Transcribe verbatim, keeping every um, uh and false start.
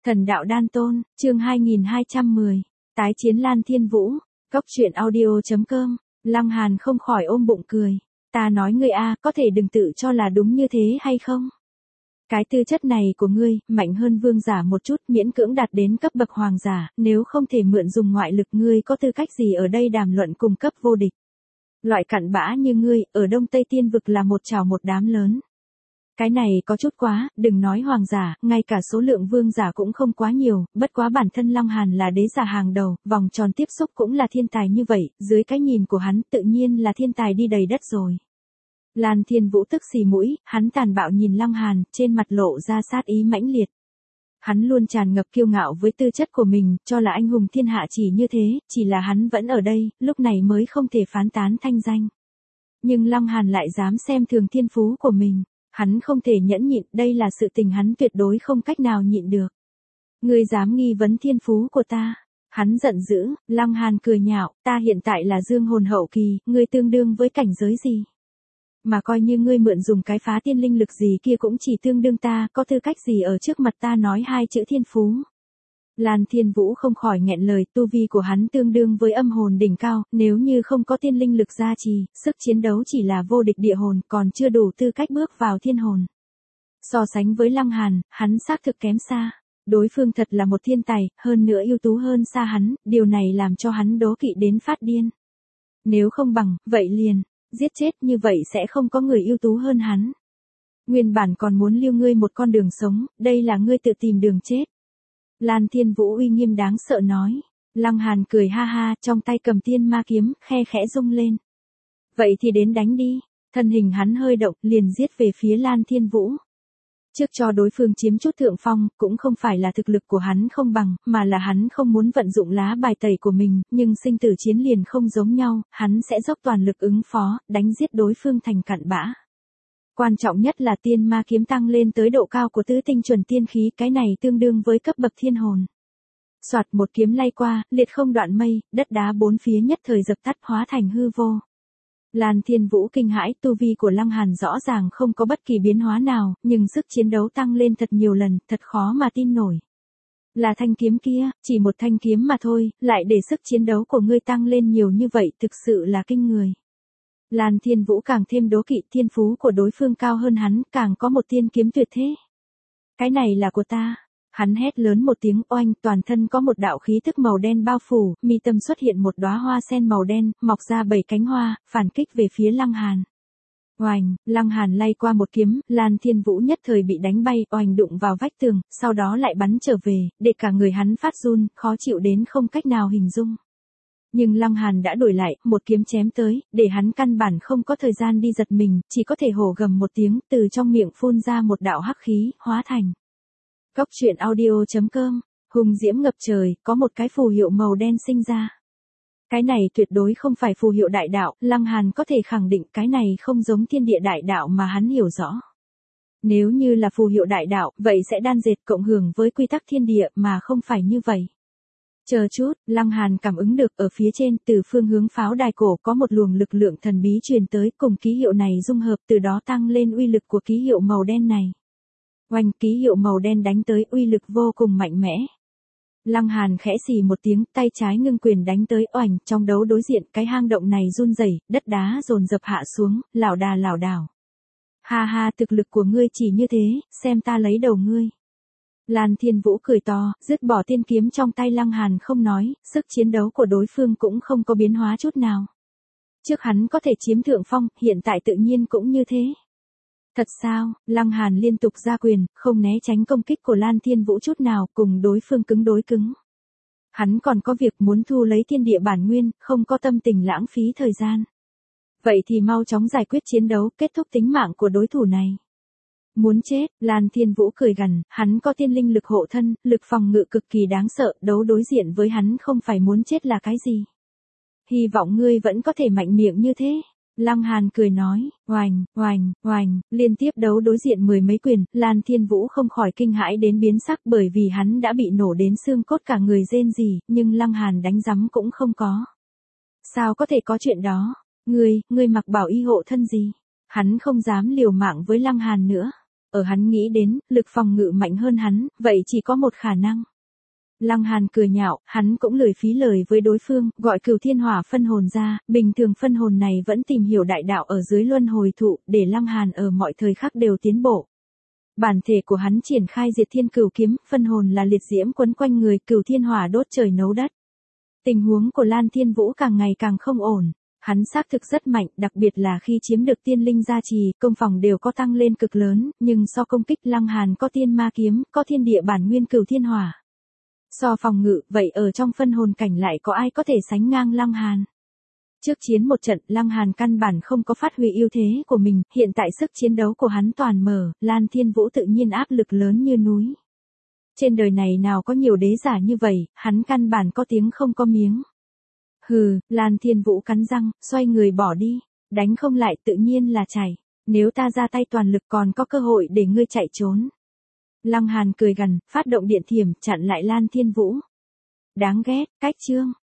Thần đạo đan tôn, chương hai nghìn hai trăm mười, tái chiến Lan Thiên Vũ, cốc truyện audio chấm com, Lăng Hàn không khỏi ôm bụng cười, ta nói ngươi a, có thể đừng tự cho là đúng như thế hay không? Cái tư chất này của ngươi, mạnh hơn vương giả một chút, miễn cưỡng đạt đến cấp bậc hoàng giả, nếu không thể mượn dùng ngoại lực ngươi có tư cách gì ở đây đàm luận cùng cấp vô địch. Loại cặn bã như ngươi, ở Đông Tây Tiên vực là một trào một đám lớn. Cái này có chút quá, đừng nói hoàng giả, ngay cả số lượng vương giả cũng không quá nhiều, bất quá bản thân Lăng Hàn là đế giả hàng đầu, vòng tròn tiếp xúc cũng là thiên tài như vậy, dưới cái nhìn của hắn tự nhiên là thiên tài đi đầy đất rồi. Lan Thiên Vũ tức xì mũi, hắn tàn bạo nhìn Lăng Hàn, trên mặt lộ ra sát ý mãnh liệt. Hắn luôn tràn ngập kiêu ngạo với tư chất của mình, cho là anh hùng thiên hạ chỉ như thế, chỉ là hắn vẫn ở đây, lúc này mới không thể phán tán thanh danh. Nhưng Lăng Hàn lại dám xem thường thiên phú của mình. Hắn không thể nhẫn nhịn, đây là sự tình hắn tuyệt đối không cách nào nhịn được. Ngươi dám nghi vấn thiên phú của ta? Hắn giận dữ, Lăng Hàn cười nhạo, ta hiện tại là dương hồn hậu kỳ, ngươi tương đương với cảnh giới gì? Mà coi như ngươi mượn dùng cái phá tiên linh lực gì kia cũng chỉ tương đương ta, có tư cách gì ở trước mặt ta nói hai chữ thiên phú? Lan Thiên Vũ không khỏi nghẹn lời, tu vi của hắn tương đương với âm hồn đỉnh cao, nếu như không có tiên linh lực gia trì, sức chiến đấu chỉ là vô địch địa hồn, còn chưa đủ tư cách bước vào thiên hồn. So sánh với Lăng Hàn, hắn xác thực kém xa. Đối phương thật là một thiên tài, hơn nữa ưu tú hơn xa hắn, điều này làm cho hắn đố kỵ đến phát điên. Nếu không bằng, vậy liền, giết chết, như vậy sẽ không có người ưu tú hơn hắn. Nguyên bản còn muốn lưu ngươi một con đường sống, đây là ngươi tự tìm đường chết. Lan Thiên Vũ uy nghiêm đáng sợ nói. Lăng Hàn cười ha ha, trong tay cầm tiên ma kiếm, khe khẽ rung lên. Vậy thì đến đánh đi. Thân hình hắn hơi động, liền giết về phía Lan Thiên Vũ. Trước cho đối phương chiếm chút thượng phong, cũng không phải là thực lực của hắn không bằng, mà là hắn không muốn vận dụng lá bài tẩy của mình, nhưng sinh tử chiến liền không giống nhau, hắn sẽ dốc toàn lực ứng phó, đánh giết đối phương thành cặn bã. Quan trọng nhất là tiên ma kiếm tăng lên tới độ cao của tứ tinh chuẩn tiên khí, cái này tương đương với cấp bậc thiên hồn. Soạt một kiếm lay qua, liệt không đoạn mây, đất đá bốn phía nhất thời dập tắt hóa thành hư vô. Lan Thiên Vũ kinh hãi, tu vi của Lăng Hàn rõ ràng không có bất kỳ biến hóa nào, nhưng sức chiến đấu tăng lên thật nhiều lần, thật khó mà tin nổi. Là thanh kiếm kia, chỉ một thanh kiếm mà thôi, lại để sức chiến đấu của ngươi tăng lên nhiều như vậy, thực sự là kinh người. Lan Thiên Vũ càng thêm đố kỵ, thiên phú của đối phương cao hơn hắn, càng có một tiên kiếm tuyệt thế. Cái này là của ta. Hắn hét lớn một tiếng oanh, toàn thân có một đạo khí tức màu đen bao phủ, mi tâm xuất hiện một đóa hoa sen màu đen, mọc ra bảy cánh hoa, phản kích về phía Lăng Hàn. Oanh, Lăng Hàn lay qua một kiếm, Lan Thiên Vũ nhất thời bị đánh bay, oanh đụng vào vách tường, sau đó lại bắn trở về, để cả người hắn phát run, khó chịu đến không cách nào hình dung. Nhưng Lăng Hàn đã đổi lại, một kiếm chém tới, để hắn căn bản không có thời gian đi giật mình, chỉ có thể hổ gầm một tiếng, từ trong miệng phun ra một đạo hắc khí, hóa thành. Cốc truyện audio chấm com, hùng diễm ngập trời, có một cái phù hiệu màu đen sinh ra. Cái này tuyệt đối không phải phù hiệu đại đạo, Lăng Hàn có thể khẳng định cái này không giống thiên địa đại đạo mà hắn hiểu rõ. Nếu như là phù hiệu đại đạo, vậy sẽ đan dệt cộng hưởng với quy tắc thiên địa mà không phải như vậy. Chờ chút, Lăng Hàn cảm ứng được ở phía trên, từ phương hướng pháo đài cổ có một luồng lực lượng thần bí truyền tới, cùng ký hiệu này dung hợp, từ đó tăng lên uy lực của ký hiệu màu đen này. Oanh, ký hiệu màu đen đánh tới, uy lực vô cùng mạnh mẽ. Lăng Hàn khẽ xì một tiếng, tay trái ngưng quyền đánh tới, oanh, trong đấu đối diện, cái hang động này run rẩy, đất đá dồn dập hạ xuống, lảo đà lảo đảo. Ha ha, thực lực của ngươi chỉ như thế, xem ta lấy đầu ngươi. Lan Thiên Vũ cười to, dứt bỏ tiên kiếm trong tay Lăng Hàn không nói, sức chiến đấu của đối phương cũng không có biến hóa chút nào. Trước hắn có thể chiếm thượng phong, hiện tại tự nhiên cũng như thế. Thật sao? Lăng Hàn liên tục ra quyền, không né tránh công kích của Lan Thiên Vũ chút nào, cùng đối phương cứng đối cứng. Hắn còn có việc muốn thu lấy thiên địa bản nguyên, không có tâm tình lãng phí thời gian. Vậy thì mau chóng giải quyết chiến đấu, kết thúc tính mạng của đối thủ này. Muốn chết, Lan Thiên Vũ cười gằn, hắn có tiên linh lực hộ thân, lực phòng ngự cực kỳ đáng sợ, đấu đối diện với hắn không phải muốn chết là cái gì. Hy vọng ngươi vẫn có thể mạnh miệng như thế. Lăng Hàn cười nói, oành, oành, oành, liên tiếp đấu đối diện mười mấy quyền, Lan Thiên Vũ không khỏi kinh hãi đến biến sắc bởi vì hắn đã bị nổ đến xương cốt cả người rên rỉ, nhưng Lăng Hàn đánh rắm cũng không có. Sao có thể có chuyện đó? Ngươi, ngươi mặc bảo y hộ thân gì? Hắn không dám liều mạng với Lăng Hàn nữa. ở hắn nghĩ đến, lực phòng ngự mạnh hơn hắn, vậy chỉ có một khả năng. Lăng Hàn cười nhạo, hắn cũng lười phí lời với đối phương, gọi Cửu Thiên Hỏa phân hồn ra, bình thường phân hồn này vẫn tìm hiểu đại đạo ở dưới luân hồi thụ, để Lăng Hàn ở mọi thời khắc đều tiến bộ. Bản thể của hắn triển khai Diệt Thiên Cửu Kiếm, phân hồn là liệt diễm quấn quanh người, Cửu Thiên Hỏa đốt trời nấu đất. Tình huống của Lan Thiên Vũ càng ngày càng không ổn. Hắn xác thực rất mạnh, đặc biệt là khi chiếm được tiên linh gia trì, công phòng đều có tăng lên cực lớn, nhưng so công kích Lăng Hàn có tiên ma kiếm, có thiên địa bản nguyên Cửu Thiên Hỏa. So phòng ngự, vậy ở trong phân hồn cảnh lại có ai có thể sánh ngang Lăng Hàn? Trước chiến một trận, Lăng Hàn căn bản không có phát huy ưu thế của mình, hiện tại sức chiến đấu của hắn toàn mở, Lan Thiên Vũ tự nhiên áp lực lớn như núi. Trên đời này nào có nhiều đế giả như vậy, hắn căn bản có tiếng không có miếng. Hừ, Lan Thiên Vũ cắn răng, xoay người bỏ đi, đánh không lại tự nhiên là chạy, nếu ta ra tay toàn lực còn có cơ hội để ngươi chạy trốn. Lăng Hàn cười gằn, phát động điện thiểm, chặn lại Lan Thiên Vũ. Đáng ghét, cách chương.